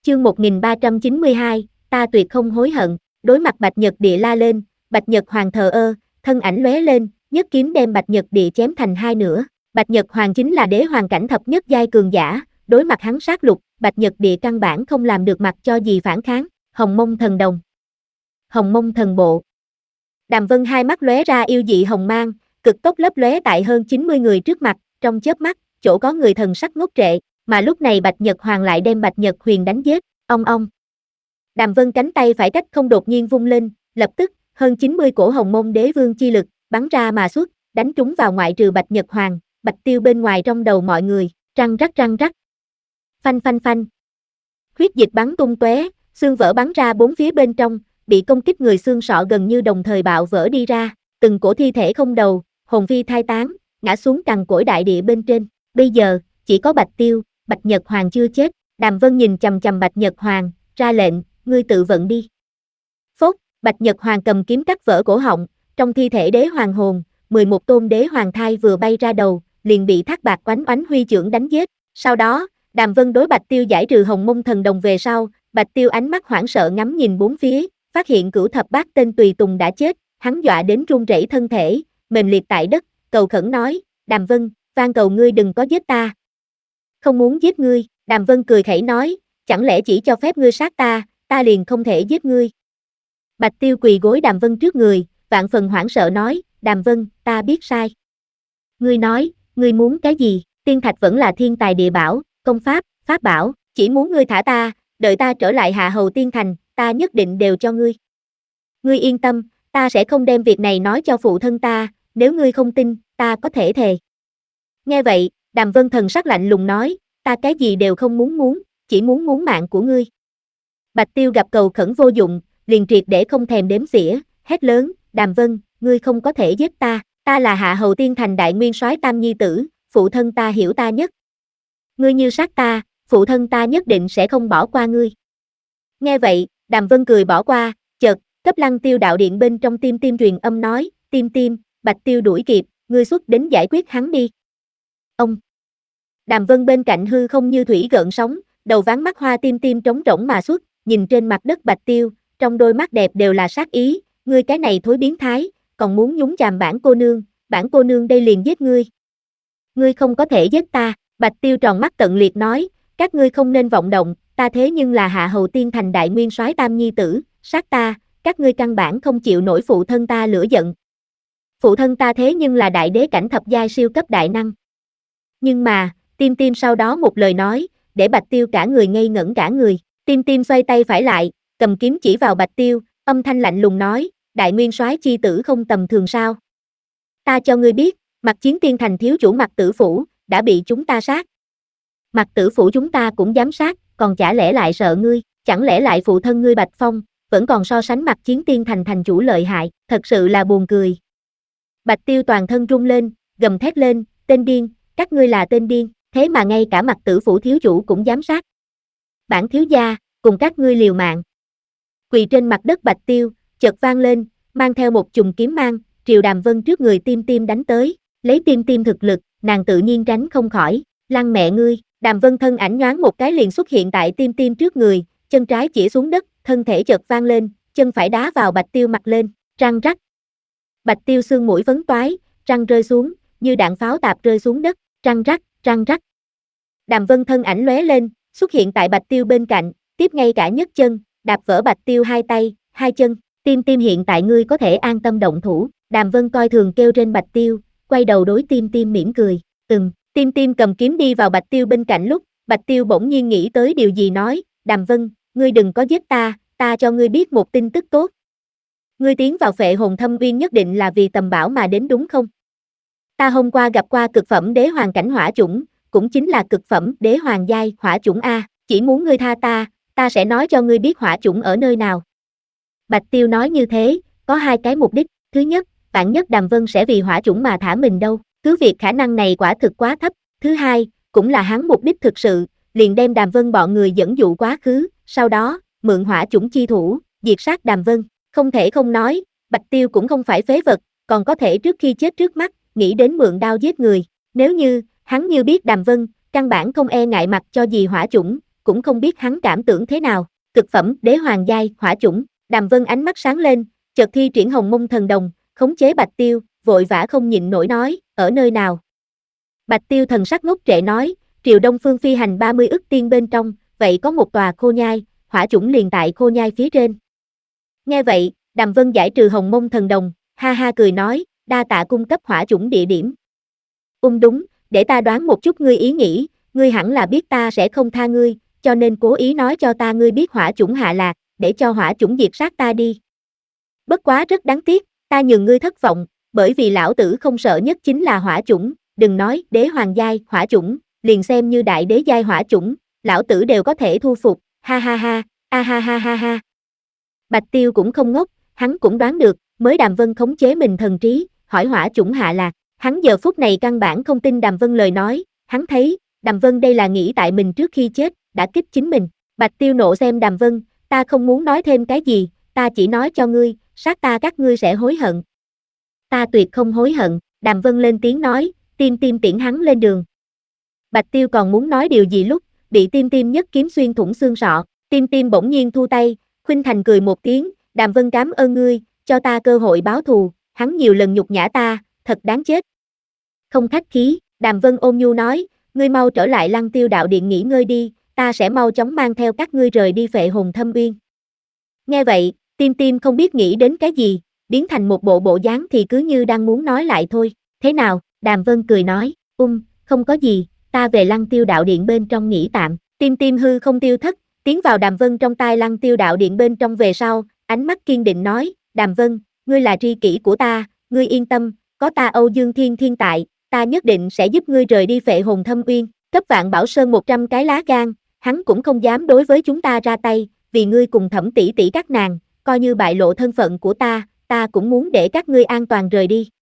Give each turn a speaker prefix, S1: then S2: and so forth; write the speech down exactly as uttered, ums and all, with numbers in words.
S1: Chương một nghìn ba trăm chín mươi hai, ta tuyệt không hối hận. Đối mặt Bạch Nhật Địa la lên, Bạch Nhật Hoàng thờ ơ, thân ảnh lóe lên, nhất kiếm đem Bạch Nhật Địa chém thành hai nửa. Bạch Nhật Hoàng chính là đế hoàng cảnh thập nhất giai cường giả, đối mặt hắn sát lục, Bạch Nhật Địa căn bản không làm được mặt cho gì phản kháng. Hồng Mông Thần Đồng, Hồng Mông Thần Bộ. Đàm Vân hai mắt lóe ra yêu dị hồng mang, cực tốc lấp lóe tại hơn chín mươi người trước mặt, trong chớp mắt, chỗ có người thần sắc ngốc trệ, mà lúc này Bạch Nhật Hoàng lại đem Bạch Nhật Huyền đánh giết. Ong ong. Đàm Vân cánh tay phải cách không đột nhiên vung lên, lập tức, hơn chín mươi cổ Hồng Mông Đế Vương chi lực bắn ra mà xuất, đánh trúng vào ngoại trừ Bạch Nhật Hoàng, Bạch Tiêu bên ngoài trong đầu mọi người, răng rắc răng rắc. Phanh phanh phanh. Huyết dịch bắn tung tóe, xương vỡ bắn ra bốn phía bên trong, bị công kích người xương sọ gần như đồng thời bạo vỡ đi ra, từng cổ thi thể không đầu, hồn phi thai tán, ngã xuống cằn cỗi đại địa bên trên. Bây giờ, chỉ có Bạch Tiêu, Bạch Nhật Hoàng chưa chết. Đàm Vân nhìn chằm chằm Bạch Nhật Hoàng, ra lệnh, ngươi tự vận đi. Phốt, Bạch Nhật Hoàng cầm kiếm cắt vỡ cổ họng, trong thi thể đế hoàng hồn, mười một tôn đế hoàng thai vừa bay ra đầu, liền bị Thác Bạt oánh oánh huy chưởng đánh giết. Sau đó, Đàm Vân đối Bạch Tiêu giải trừ Hồng Mông Thần Đồng về sau, Bạch Tiêu ánh mắt hoảng sợ ngắm nhìn bốn phía, phát hiện Cửu Thập Bát tên tùy tùng đã chết, hắn dọa đến run rẩy thân thể, mềm liệt tại đất, cầu khẩn nói, Đàm Vân, van cầu ngươi đừng có giết ta. Không muốn giết ngươi. Đàm Vân cười khẩy nói, chẳng lẽ chỉ cho phép ngươi sát ta, ta liền không thể giết ngươi. Bạch Tiêu quỳ gối Đàm Vân trước người, vạn phần hoảng sợ nói, Đàm Vân, ta biết sai. Ngươi nói, ngươi muốn cái gì? Tiên thạch vẫn là thiên tài địa bảo, công pháp, pháp bảo, chỉ muốn ngươi thả ta, đợi ta trở lại Hạ Hầu Tiên Thành, ta nhất định đều cho ngươi. Ngươi yên tâm, ta sẽ không đem việc này nói cho phụ thân ta, nếu ngươi không tin, ta có thể thề. Nghe vậy, Đàm Vân thần sắc lạnh lùng nói, ta cái gì đều không muốn muốn, chỉ muốn muốn mạng của ngươi. Bạch Tiêu gặp cầu khẩn vô dụng, liền triệt để không thèm đếm xỉa, hét lớn, Đàm Vân, ngươi không có thể giết ta, ta là Hạ Hầu Tiên Thành đại nguyên soái Tam Nhi tử, phụ thân ta hiểu ta nhất. Ngươi như sát ta, phụ thân ta nhất định sẽ không bỏ qua ngươi. Nghe vậy, Đàm Vân cười bỏ qua, chợt, cấp Lăng Tiêu đạo điện bên trong tim tim truyền âm nói, tim tim, Bạch Tiêu đuổi kịp, ngươi xuất đến giải quyết hắn đi. Ông. Đàm Vân bên cạnh hư không như thủy gợn sóng, đầu ván mắt hoa tim tim trống rỗng mà xuất, nhìn trên mặt đất Bạch Tiêu, trong đôi mắt đẹp đều là sát ý, ngươi cái này thối biến thái, còn muốn nhúng chàm bản cô nương, bản cô nương đây liền giết ngươi. Ngươi không có thể giết ta. Bạch Tiêu tròn mắt tận liệt nói, các ngươi không nên vọng động, ta thế nhưng là Hạ Hầu Tiên Thành đại nguyên soái Tam Nhi tử, sát ta, các ngươi căn bản không chịu nổi phụ thân ta lửa giận. Phụ thân ta thế nhưng là đại đế cảnh thập giai siêu cấp đại năng. Nhưng mà, Tim Tim sau đó một lời nói, để Bạch Tiêu cả người ngây ngẩn cả người. Tim Tim xoay tay phải lại, cầm kiếm chỉ vào Bạch Tiêu, âm thanh lạnh lùng nói, đại nguyên soái chi tử không tầm thường sao? Ta cho ngươi biết, Mặc Chiến Tiên Thành thiếu chủ Mặc Tử Phủ đã bị chúng ta sát. Mặc Tử Phủ chúng ta cũng dám sát, còn chả lẽ lại sợ ngươi? Chẳng lẽ lại phụ thân ngươi Bạch Phong vẫn còn so sánh Mặc Chiến Tiên Thành thành chủ lợi hại? Thật sự là buồn cười. Bạch Tiêu toàn thân rung lên, gầm thét lên, tên điên, các ngươi là tên điên, thế mà ngay cả Mặc Tử Phủ thiếu chủ cũng dám sát. Bản thiếu gia, cùng các ngươi liều mạng. Quỳ trên mặt đất Bạch Tiêu, chợt vang lên, mang theo một chùm kiếm mang, triều Đàm Vân trước người Tim Tim đánh tới, lấy Tim Tim thực lực, nàng tự nhiên tránh không khỏi, lăng mẹ ngươi. Đàm Vân thân ảnh nhoáng một cái liền xuất hiện tại Tim Tim trước người, chân trái chỉ xuống đất, thân thể chợt vang lên, chân phải đá vào Bạch Tiêu mặt lên, răng rắc. Bạch Tiêu xương mũi vấn toái, răng rơi xuống, như đạn pháo tạp rơi xuống đất, răng rắc, răng rắc. Đàm Vân thân ảnh lóe lên, xuất hiện tại Bạch Tiêu bên cạnh, tiếp ngay cả nhấc chân, đạp vỡ Bạch Tiêu hai tay, hai chân. Tim Tim hiện tại ngươi có thể an tâm động thủ. Đàm Vân coi thường kêu trên Bạch Tiêu, quay đầu đối Tim Tim mỉm cười, ừm. Tim Tim cầm kiếm đi vào Bạch Tiêu bên cạnh lúc, Bạch Tiêu bỗng nhiên nghĩ tới điều gì nói, Đàm Vân, ngươi đừng có giết ta, ta cho ngươi biết một tin tức tốt. Ngươi tiến vào Phệ Hồn Thâm Uyên nhất định là vì tầm bảo mà đến đúng không? Ta hôm qua gặp qua cực phẩm đế hoàng cảnh hỏa chủng, cũng chính là cực phẩm đế hoàng giai hỏa chủng A, chỉ muốn ngươi tha ta, ta sẽ nói cho ngươi biết hỏa chủng ở nơi nào. Bạch Tiêu nói như thế, có hai cái mục đích, thứ nhất, vạn nhất Đàm Vân sẽ vì hỏa chủng mà thả mình đâu, cứ việc khả năng này quả thực quá thấp, thứ hai, cũng là hắn mục đích thực sự, liền đem Đàm Vân bọn người dẫn dụ quá khứ, sau đó, mượn hỏa chủng chi thủ, diệt sát Đàm Vân, không thể không nói, Bạch Tiêu cũng không phải phế vật, còn có thể trước khi chết trước mắt, nghĩ đến mượn đao giết người, nếu như, hắn như biết Đàm Vân, căn bản không e ngại mặt cho gì hỏa chủng, cũng không biết hắn cảm tưởng thế nào. Cực phẩm đế hoàng giai hỏa chủng, Đàm Vân ánh mắt sáng lên, chợt thi triển Hồng Mông Thần Đồng, khống chế Bạch Tiêu, vội vã không nhịn nổi nói, ở nơi nào? Bạch Tiêu thần sắc ngốc trệ nói, Triều Đông Phương phi hành ba mươi ức tiên bên trong, vậy có một tòa khô nhai, hỏa chủng liền tại khô nhai phía trên. Nghe vậy, Đàm Vân giải trừ Hồng Mông Thần Đồng, ha ha cười nói, đa tạ cung cấp hỏa chủng địa điểm. Ung đúng, để ta đoán một chút ngươi ý nghĩ, ngươi hẳn là biết ta sẽ không tha ngươi, cho nên cố ý nói cho ta ngươi biết hỏa chủng hạ lạc, để cho hỏa chủng diệt sát ta đi. Bất quá rất đáng tiếc, ta nhường ngươi thất vọng, bởi vì lão tử không sợ nhất chính là hỏa chủng, đừng nói đế hoàng giai hỏa chủng, liền xem như đại đế giai hỏa chủng, lão tử đều có thể thu phục, ha ha ha, a ha ha ha ha. Bạch Tiêu cũng không ngốc, hắn cũng đoán được, mới Đàm Vân khống chế mình thần trí, hỏi hỏa chủng hạ lạc, hắn giờ phút này căn bản không tin Đàm Vân lời nói, hắn thấy, Đàm Vân đây là nghĩ tại mình trước khi chết, đã kích chính mình. Bạch Tiêu nộ xem Đàm Vân, ta không muốn nói thêm cái gì, ta chỉ nói cho ngươi, sát ta các ngươi sẽ hối hận. Ta tuyệt không hối hận, Đàm Vân lên tiếng nói, Tim Tim tiễn hắn lên đường. Bạch Tiêu còn muốn nói điều gì lúc, bị Tim Tim nhất kiếm xuyên thủng xương sọ, Tim Tim bỗng nhiên thu tay, khuynh thành cười một tiếng, Đàm Vân cảm ơn ngươi, cho ta cơ hội báo thù, hắn nhiều lần nhục nhã ta, thật đáng chết. Không khách khí, Đàm Vân ôn nhu nói, ngươi mau trở lại Lăng Tiêu đạo điện nghỉ ngơi đi, ta sẽ mau chóng mang theo các ngươi rời đi Phệ Hồn Thâm Uyên. Nghe vậy, Tim Tim không biết nghĩ đến cái gì, biến thành một bộ bộ dáng thì cứ như đang muốn nói lại thôi, thế nào, Đàm Vân cười nói, um, không có gì, ta về Lăng Tiêu đạo điện bên trong nghỉ tạm, Tim Tim hư không tiêu thất, tiến vào Đàm Vân trong tai Lăng Tiêu đạo điện bên trong về sau, ánh mắt kiên định nói, Đàm Vân, ngươi là tri kỷ của ta, ngươi yên tâm, có ta Âu Dương Thiên Thiên tại, ta nhất định sẽ giúp ngươi rời đi Phệ Hồn Thâm Uyên, cấp Vạn Bảo Sơn một trăm cái lá gan, hắn cũng không dám đối với chúng ta ra tay, vì ngươi cùng Thẩm tỷ tỷ các nàng, coi như bại lộ thân phận của ta, ta cũng muốn để các ngươi an toàn rời đi.